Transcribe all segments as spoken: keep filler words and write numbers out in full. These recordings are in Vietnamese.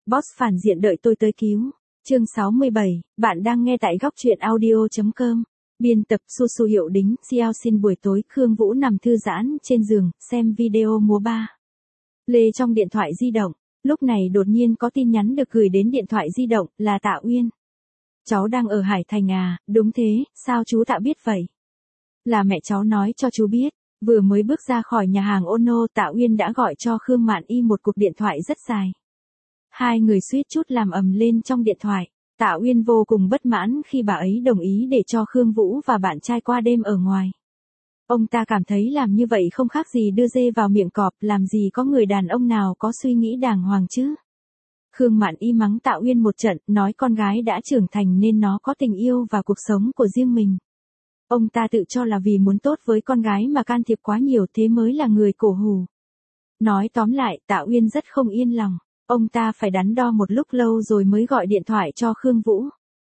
Boss phản diện đợi tôi tới cứu. Chương sáu mươi bảy, bạn đang nghe tại góc truyện audio chấm com. Biên tập Su Su Hiệu Đính, Xiao xin buổi tối Khương Vũ nằm thư giãn trên giường, xem video múa ba lê trong điện thoại di động. Lúc này đột nhiên có tin nhắn được gửi đến điện thoại di động, là Tạ Uyên. Cháu đang ở Hải Thành à? Đúng thế, sao chú Tạ biết vậy? Là mẹ cháu nói cho chú biết. Vừa mới bước ra khỏi nhà hàng Ono, Tạ Uyên đã gọi cho Khương Mạn Y một cuộc điện thoại rất dài. Hai người suýt chút làm ầm lên trong điện thoại. Tạ Uyên vô cùng bất mãn khi bà ấy đồng ý để cho Khương Vũ và bạn trai qua đêm ở ngoài. Ông ta cảm thấy làm như vậy không khác gì đưa dê vào miệng cọp, làm gì có người đàn ông nào có suy nghĩ đàng hoàng chứ. Khương Mạn Y mắng Tạ Uyên một trận, nói con gái đã trưởng thành nên nó có tình yêu và cuộc sống của riêng mình. Ông ta tự cho là vì muốn tốt với con gái mà can thiệp quá nhiều, thế mới là người cổ hủ. Nói tóm lại, Tạ Uyên rất không yên lòng. Ông ta phải đắn đo một lúc lâu rồi mới gọi điện thoại cho Khương Vũ.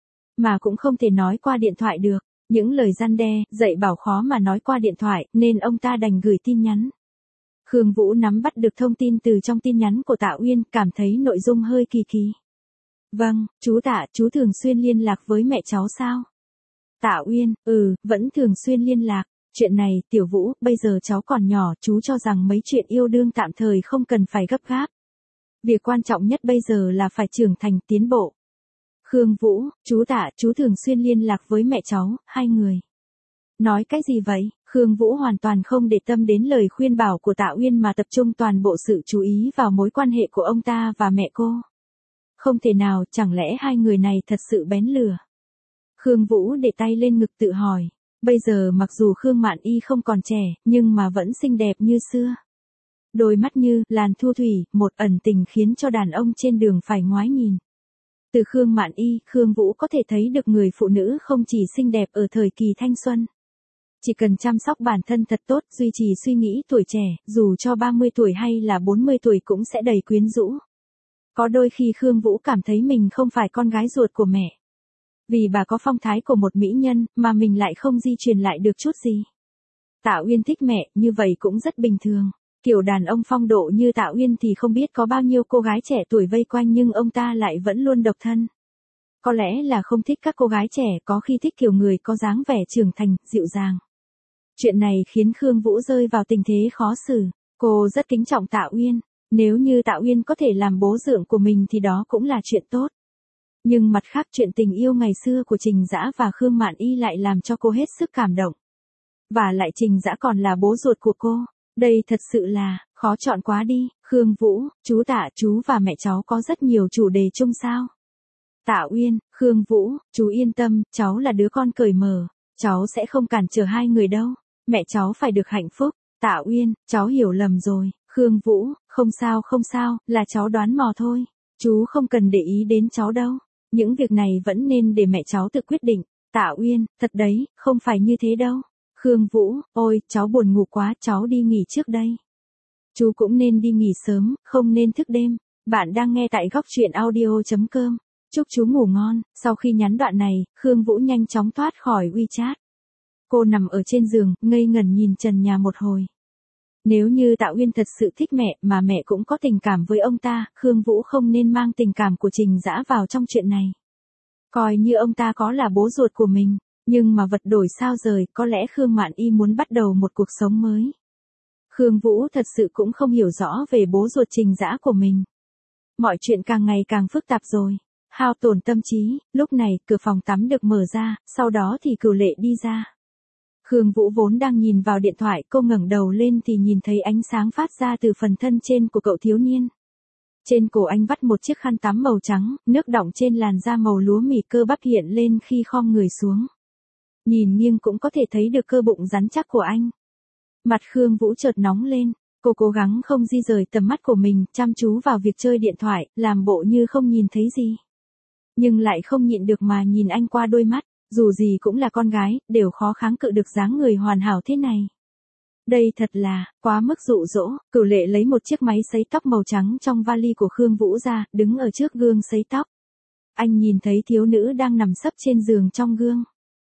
Mà cũng không thể nói qua điện thoại được. Những lời răn đe, dạy bảo khó mà nói qua điện thoại, nên ông ta đành gửi tin nhắn. Khương Vũ nắm bắt được thông tin từ trong tin nhắn của Tạ Uyên, cảm thấy nội dung hơi kỳ kỳ. Vâng, chú Tạ, chú thường xuyên liên lạc với mẹ cháu sao? Tạ Uyên, ừ, vẫn thường xuyên liên lạc. Chuyện này, Tiểu Vũ, bây giờ cháu còn nhỏ, chú cho rằng mấy chuyện yêu đương tạm thời không cần phải gấp gáp. Việc quan trọng nhất bây giờ là phải trưởng thành, tiến bộ. Khương Vũ, chú Tạ, chú thường xuyên liên lạc với mẹ cháu, hai người. Nói cái gì vậy? Khương Vũ hoàn toàn không để tâm đến lời khuyên bảo của Tạ Uyên mà tập trung toàn bộ sự chú ý vào mối quan hệ của ông ta và mẹ cô. Không thể nào, chẳng lẽ hai người này thật sự bén lửa? Khương Vũ để tay lên ngực tự hỏi. Bây giờ mặc dù Khương Mạn Y không còn trẻ, nhưng mà vẫn xinh đẹp như xưa. Đôi mắt như làn thu thủy, một ẩn tình khiến cho đàn ông trên đường phải ngoái nhìn. Từ Khương Mạn Y, Khương Vũ có thể thấy được người phụ nữ không chỉ xinh đẹp ở thời kỳ thanh xuân. Chỉ cần chăm sóc bản thân thật tốt, duy trì suy nghĩ tuổi trẻ, dù cho ba mươi tuổi hay là bốn mươi tuổi cũng sẽ đầy quyến rũ. Có đôi khi Khương Vũ cảm thấy mình không phải con gái ruột của mẹ. Vì bà có phong thái của một mỹ nhân, mà mình lại không di truyền lại được chút gì. Tạ Uyên thích mẹ, như vậy cũng rất bình thường. Kiểu đàn ông phong độ như Tạ Uyên thì không biết có bao nhiêu cô gái trẻ tuổi vây quanh, nhưng ông ta lại vẫn luôn độc thân. Có lẽ là không thích các cô gái trẻ, có khi thích kiểu người có dáng vẻ trưởng thành, dịu dàng. Chuyện này khiến Khương Vũ rơi vào tình thế khó xử. Cô rất kính trọng Tạ Uyên. Nếu như Tạ Uyên có thể làm bố dượng của mình thì đó cũng là chuyện tốt. Nhưng mặt khác, chuyện tình yêu ngày xưa của Trình Dã và Khương Mạn Y lại làm cho cô hết sức cảm động. Và lại Trình Dã còn là bố ruột của cô. Đây thật sự là, khó chọn quá đi. Khương Vũ, chú Tạ, chú và mẹ cháu có rất nhiều chủ đề chung sao? Tạ Uyên, Khương Vũ, chú yên tâm, cháu là đứa con cởi mở. Cháu sẽ không cản trở hai người đâu. Mẹ cháu phải được hạnh phúc. Tạ Uyên, cháu hiểu lầm rồi. Khương Vũ, không sao không sao, là cháu đoán mò thôi. Chú không cần để ý đến cháu đâu. Những việc này vẫn nên để mẹ cháu tự quyết định. Tạ Uyên, thật đấy, không phải như thế đâu. Khương Vũ, ôi, cháu buồn ngủ quá, cháu đi nghỉ trước đây. Chú cũng nên đi nghỉ sớm, không nên thức đêm. Bạn đang nghe tại góc truyện audio chấm com. Chúc chú ngủ ngon. Sau khi nhắn đoạn này, Khương Vũ nhanh chóng thoát khỏi WeChat. Cô nằm ở trên giường, ngây ngẩn nhìn trần nhà một hồi. Nếu như Tạ Uyên thật sự thích mẹ, mà mẹ cũng có tình cảm với ông ta, Khương Vũ không nên mang tình cảm của Trình Dã vào trong chuyện này. Coi như ông ta có là bố ruột của mình. Nhưng mà vật đổi sao rời, có lẽ Khương Mạn Y muốn bắt đầu một cuộc sống mới. Khương Vũ thật sự cũng không hiểu rõ về bố ruột Trình Dã của mình. Mọi chuyện càng ngày càng phức tạp rồi. Hao tổn tâm trí, lúc này cửa phòng tắm được mở ra, sau đó thì Cửu Lệ đi ra. Khương Vũ vốn đang nhìn vào điện thoại, cô ngẩng đầu lên thì nhìn thấy ánh sáng phát ra từ phần thân trên của cậu thiếu niên. Trên cổ anh vắt một chiếc khăn tắm màu trắng, nước đọng trên làn da màu lúa mì, cơ bắp hiện lên khi khom người xuống. Nhìn nghiêng cũng có thể thấy được cơ bụng rắn chắc của anh. Mặt Khương Vũ chợt nóng lên, cô cố gắng không di rời tầm mắt của mình, chăm chú vào việc chơi điện thoại, làm bộ như không nhìn thấy gì. Nhưng lại không nhịn được mà nhìn anh qua đôi mắt, dù gì cũng là con gái, đều khó kháng cự được dáng người hoàn hảo thế này. Đây thật là, quá mức dụ dỗ. Cửu Lệ lấy một chiếc máy sấy tóc màu trắng trong vali của Khương Vũ ra, đứng ở trước gương sấy tóc. Anh nhìn thấy thiếu nữ đang nằm sấp trên giường trong gương.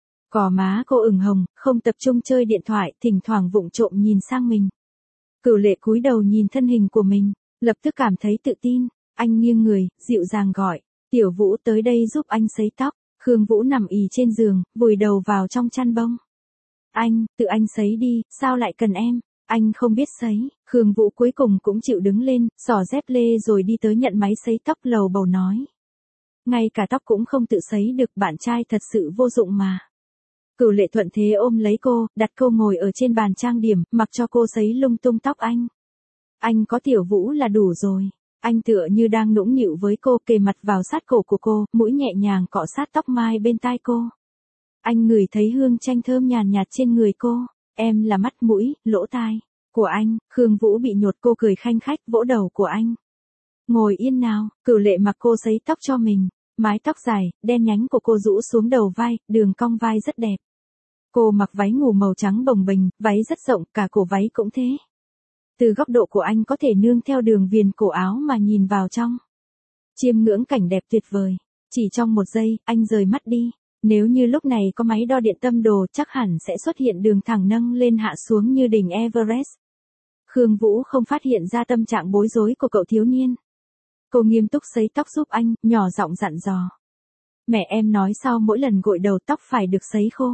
Gò má cô ửng hồng, không tập trung chơi điện thoại, thỉnh thoảng vụng trộm nhìn sang mình. Cửu Lệ cúi đầu nhìn thân hình của mình, lập tức cảm thấy tự tin. Anh nghiêng người, dịu dàng gọi, Tiểu Vũ tới đây giúp anh sấy tóc. Khương Vũ nằm ì trên giường, vùi đầu vào trong chăn bông. Anh, tự anh sấy đi, sao lại cần em? Anh không biết sấy. Khương Vũ cuối cùng cũng chịu đứng lên, xỏ dép lê rồi đi tới nhận máy sấy tóc lầu bầu nói. Ngay cả tóc cũng không tự sấy được, bạn trai thật sự vô dụng mà. Cửu Lệ thuận thế ôm lấy cô, đặt cô ngồi ở trên bàn trang điểm, mặc cho cô sấy lung tung tóc anh. Anh có Tiểu Vũ là đủ rồi. Anh tựa như đang nũng nịu với cô, kề mặt vào sát cổ của cô, mũi nhẹ nhàng cọ sát tóc mai bên tai cô. Anh ngửi thấy hương chanh thơm nhàn nhạt trên người cô. Em là mắt mũi, lỗ tai của anh. Khương Vũ bị nhột, cô cười khanh khách vỗ đầu của anh. Ngồi yên nào. Cửu Lệ mặc cô sấy tóc cho mình. Mái tóc dài, đen nhánh của cô rũ xuống đầu vai, đường cong vai rất đẹp. Cô mặc váy ngủ màu trắng bồng bềnh, váy rất rộng, cả cổ váy cũng thế. Từ góc độ của anh có thể nương theo đường viền cổ áo mà nhìn vào trong. Chiêm ngưỡng cảnh đẹp tuyệt vời. Chỉ trong một giây, anh rời mắt đi. Nếu như lúc này có máy đo điện tâm đồ chắc hẳn sẽ xuất hiện đường thẳng nâng lên hạ xuống như đỉnh Everest. Khương Vũ không phát hiện ra tâm trạng bối rối của cậu thiếu niên. Cô nghiêm túc sấy tóc giúp anh, nhỏ giọng dặn dò. Mẹ em nói sau mỗi lần gội đầu tóc phải được sấy khô.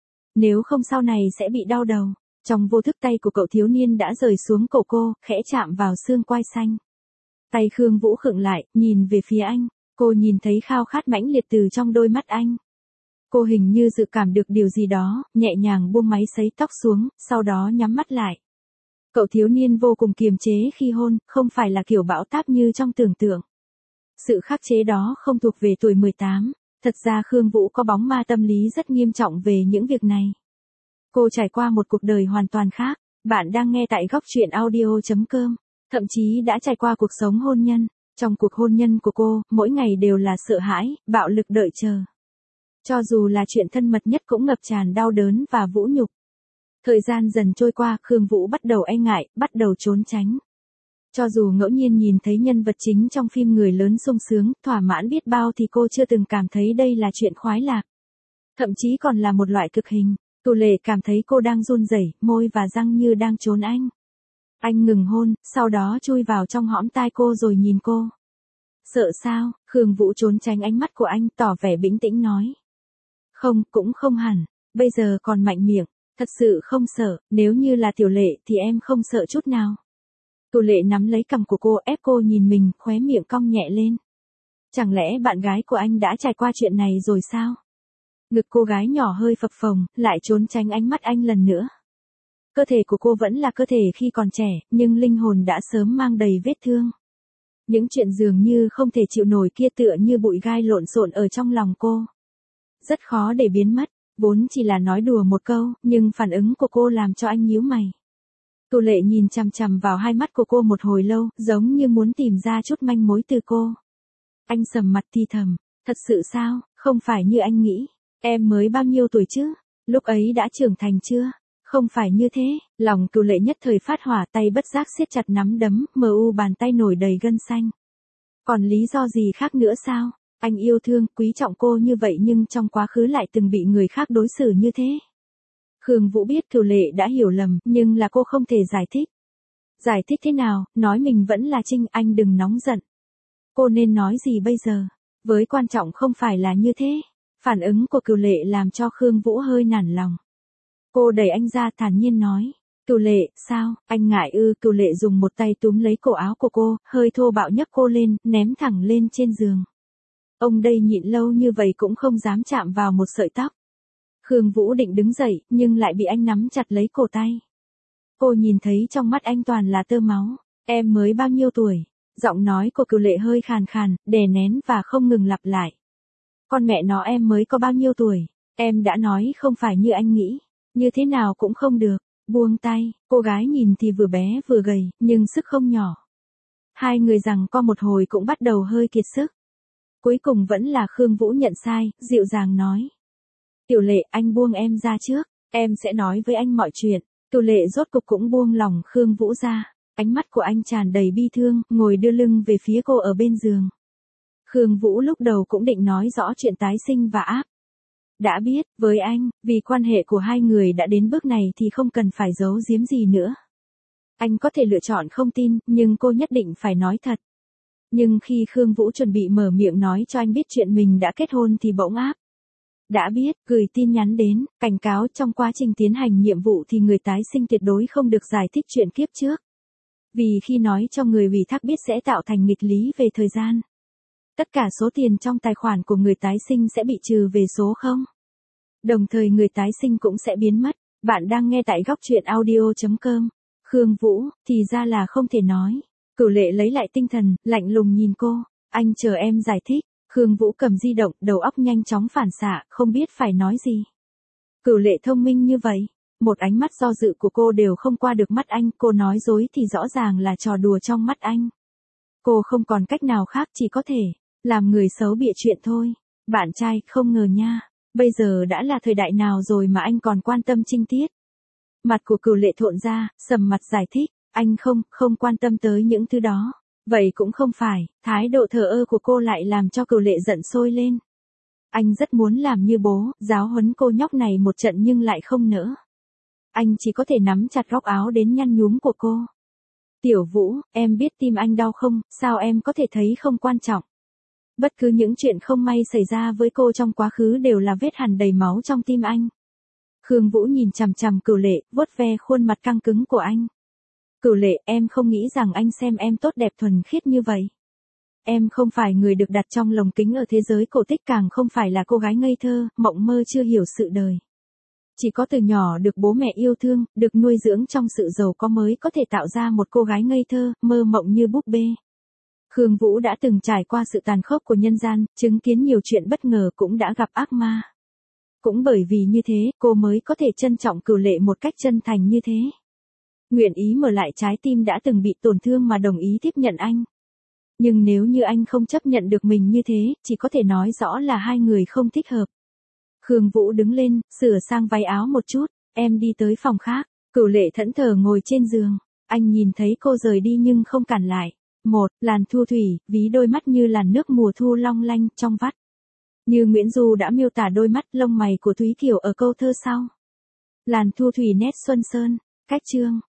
Nếu không sau này sẽ bị đau đầu. Trong vô thức tay của cậu thiếu niên đã rời xuống cổ cô, khẽ chạm vào xương quai xanh. Tay Khương Vũ khựng lại, nhìn về phía anh. Cô nhìn thấy khao khát mãnh liệt từ trong đôi mắt anh. Cô hình như dự cảm được điều gì đó, nhẹ nhàng buông máy sấy tóc xuống, sau đó nhắm mắt lại. Cậu thiếu niên vô cùng kiềm chế khi hôn, không phải là kiểu bão táp như trong tưởng tượng. Sự khắc chế đó không thuộc về tuổi mười tám. Thật ra Khương Vũ có bóng ma tâm lý rất nghiêm trọng về những việc này. Cô trải qua một cuộc đời hoàn toàn khác. Bạn đang nghe tại góc truyện audio chấm com. Thậm chí đã trải qua cuộc sống hôn nhân. Trong cuộc hôn nhân của cô, mỗi ngày đều là sợ hãi, bạo lực đợi chờ. Cho dù là chuyện thân mật nhất cũng ngập tràn đau đớn và vũ nhục. Thời gian dần trôi qua, Khương Vũ bắt đầu e ngại, bắt đầu trốn tránh. Cho dù ngẫu nhiên nhìn thấy nhân vật chính trong phim người lớn sung sướng, thỏa mãn biết bao thì cô chưa từng cảm thấy đây là chuyện khoái lạc. Thậm chí còn là một loại cực hình. Cửu Lệ cảm thấy cô đang run rẩy, môi và răng như đang trốn anh. Anh ngừng hôn, sau đó chui vào trong hõm tai cô rồi nhìn cô. Sợ sao? Khương Vũ trốn tránh ánh mắt của anh, tỏ vẻ bình tĩnh nói. Không, cũng không hẳn, bây giờ còn mạnh miệng, thật sự không sợ, nếu như là Tiểu Lệ thì em không sợ chút nào. Cửu Lệ nắm lấy cằm của cô, ép cô nhìn mình, khóe miệng cong nhẹ lên. Chẳng lẽ bạn gái của anh đã trải qua chuyện này rồi sao? Ngực cô gái nhỏ hơi phập phồng, lại trốn tránh ánh mắt anh lần nữa. Cơ thể của cô vẫn là cơ thể khi còn trẻ, nhưng linh hồn đã sớm mang đầy vết thương. Những chuyện dường như không thể chịu nổi kia tựa như bụi gai lộn xộn ở trong lòng cô. Rất khó để biến mất, vốn chỉ là nói đùa một câu, nhưng phản ứng của cô làm cho anh nhíu mày. Cửu Lệ nhìn chằm chằm vào hai mắt của cô một hồi lâu, giống như muốn tìm ra chút manh mối từ cô. Anh sầm mặt thì thầm, thật sự sao, không phải như anh nghĩ, em mới bao nhiêu tuổi chứ, lúc ấy đã trưởng thành chưa? Không phải như thế, lòng Cửu Lệ nhất thời phát hỏa, tay bất giác siết chặt nắm đấm, mờ u bàn tay nổi đầy gân xanh. Còn lý do gì khác nữa sao? Anh yêu thương, quý trọng cô như vậy nhưng trong quá khứ lại từng bị người khác đối xử như thế. Khương Vũ biết Cửu Lệ đã hiểu lầm, nhưng là cô không thể giải thích. Giải thích thế nào, nói mình vẫn là Trinh, anh đừng nóng giận. Cô nên nói gì bây giờ? Với quan trọng không phải là như thế. Phản ứng của Cửu Lệ làm cho Khương Vũ hơi nản lòng. Cô đẩy anh ra thản nhiên nói. Cửu Lệ, sao, anh ngại ư? Cửu Lệ dùng một tay túm lấy cổ áo của cô, hơi thô bạo nhấc cô lên, ném thẳng lên trên giường. Ông đây nhịn lâu như vậy cũng không dám chạm vào một sợi tóc. Khương Vũ định đứng dậy, nhưng lại bị anh nắm chặt lấy cổ tay. Cô nhìn thấy trong mắt anh toàn là tơ máu. Em mới bao nhiêu tuổi? Giọng nói của Cửu Lệ hơi khàn khàn, đè nén và không ngừng lặp lại. Con mẹ nó, em mới có bao nhiêu tuổi? Em đã nói không phải như anh nghĩ. Như thế nào cũng không được. Buông tay, cô gái nhìn thì vừa bé vừa gầy, nhưng sức không nhỏ. Hai người giằng co một hồi cũng bắt đầu hơi kiệt sức. Cuối cùng vẫn là Khương Vũ nhận sai, dịu dàng nói. Tiểu Lệ, anh buông em ra trước, em sẽ nói với anh mọi chuyện. Cửu Lệ rốt cục cũng buông lòng Khương Vũ ra, ánh mắt của anh tràn đầy bi thương, ngồi đưa lưng về phía cô ở bên giường. Khương Vũ lúc đầu cũng định nói rõ chuyện tái sinh và áp. Đã biết, với anh, vì quan hệ của hai người đã đến bước này thì không cần phải giấu giếm gì nữa. Anh có thể lựa chọn không tin, nhưng cô nhất định phải nói thật. Nhưng khi Khương Vũ chuẩn bị mở miệng nói cho anh biết chuyện mình đã kết hôn thì bỗng áp. Đã biết, gửi tin nhắn đến, cảnh cáo trong quá trình tiến hành nhiệm vụ thì người tái sinh tuyệt đối không được giải thích chuyện kiếp trước. Vì khi nói cho người ủy thác biết sẽ tạo thành nghịch lý về thời gian. Tất cả số tiền trong tài khoản của người tái sinh sẽ bị trừ về số không. Đồng thời người tái sinh cũng sẽ biến mất. Bạn đang nghe tại góc truyện audio chấm com. Khương Vũ, thì ra là không thể nói. Cửu Lệ lấy lại tinh thần, lạnh lùng nhìn cô. Anh chờ em giải thích. Khương Vũ cầm di động, đầu óc nhanh chóng phản xạ, không biết phải nói gì. Cửu Lệ thông minh như vậy. Một ánh mắt do dự của cô đều không qua được mắt anh. Cô nói dối thì rõ ràng là trò đùa trong mắt anh. Cô không còn cách nào khác, chỉ có thể làm người xấu bịa chuyện thôi. Bạn trai, không ngờ nha. Bây giờ đã là thời đại nào rồi mà anh còn quan tâm trinh tiết. Mặt của Cửu Lệ thộn ra, sầm mặt giải thích. Anh không, không quan tâm tới những thứ đó. Vậy cũng không phải, thái độ thờ ơ của cô lại làm cho Cửu Lệ giận sôi lên. Anh rất muốn làm như bố, giáo huấn cô nhóc này một trận nhưng lại không nỡ. Anh chỉ có thể nắm chặt góc áo đến nhăn nhúm của cô. Tiểu Vũ, em biết tim anh đau không, sao em có thể thấy không quan trọng. Bất cứ những chuyện không may xảy ra với cô trong quá khứ đều là vết hằn đầy máu trong tim anh. Khương Vũ nhìn chằm chằm Cửu Lệ, vuốt ve khuôn mặt căng cứng của anh. Cửu Lệ, em không nghĩ rằng anh xem em tốt đẹp thuần khiết như vậy. Em không phải người được đặt trong lồng kính ở thế giới cổ tích, càng không phải là cô gái ngây thơ, mộng mơ chưa hiểu sự đời. Chỉ có từ nhỏ được bố mẹ yêu thương, được nuôi dưỡng trong sự giàu có mới có thể tạo ra một cô gái ngây thơ, mơ mộng như búp bê. Khương Vũ đã từng trải qua sự tàn khốc của nhân gian, chứng kiến nhiều chuyện bất ngờ, cũng đã gặp ác ma. Cũng bởi vì như thế, cô mới có thể trân trọng Cửu Lệ một cách chân thành như thế. Nguyện ý mở lại trái tim đã từng bị tổn thương mà đồng ý tiếp nhận anh. Nhưng nếu như anh không chấp nhận được mình như thế, chỉ có thể nói rõ là hai người không thích hợp. Khương Vũ đứng lên, sửa sang váy áo một chút, em đi tới phòng khác. Cửu Lệ thẫn thờ ngồi trên giường. Anh nhìn thấy cô rời đi nhưng không cản lại. Một, làn thu thủy, ví đôi mắt như làn nước mùa thu long lanh, trong vắt. Như Nguyễn Du đã miêu tả đôi mắt lông mày của Thúy Kiều ở câu thơ sau. Làn thu thủy nét xuân sơn, cách chương.